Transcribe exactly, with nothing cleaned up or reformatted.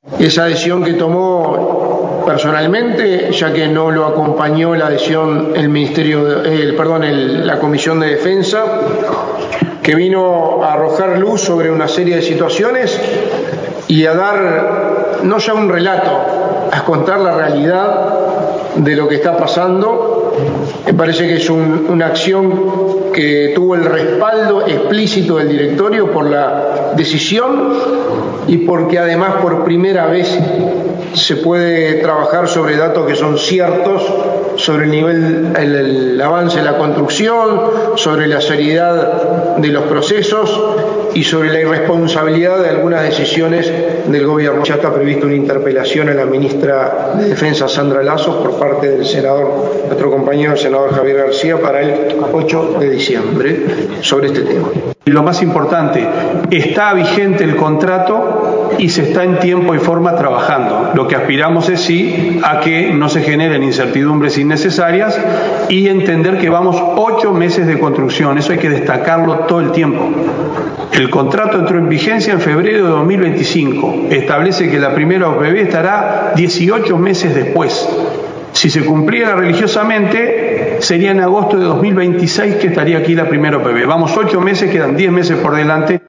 esa adhesión que tomó personalmente, ya que no lo acompañó la adhesión el Ministerio, de, el, perdón, el, la Comisión de Defensa, que vino a arrojar luz sobre una serie de situaciones y a dar no ya un relato, a contar la realidad de lo que está pasando. Me parece que es un, una acción que tuvo el respaldo explícito del directorio por la decisión y porque además por primera vez se puede trabajar sobre datos que son ciertos, sobre el nivel, el, el avance de la construcción, sobre la seriedad de los procesos y sobre la irresponsabilidad de algunas decisiones del gobierno. Ya está prevista una interpelación a la ministra de Defensa, Sandra Lasso, por parte del senador, nuestro compañero el senador Javier García, para el ocho de diciembre sobre este tema. Y lo más importante, está vigente el contrato y se está en tiempo y forma trabajando. Lo que aspiramos es sí a que no se generen incertidumbres innecesarias y entender que vamos ocho meses de construcción. Eso hay que destacarlo todo el tiempo. El contrato entró en vigencia en febrero de dos mil veinticinco. Establece que la primera O P B estará dieciocho meses después. Si se cumpliera religiosamente, sería en agosto de dos mil veintiséis que estaría aquí la primera O P B. Vamos ocho meses, quedan diez meses por delante.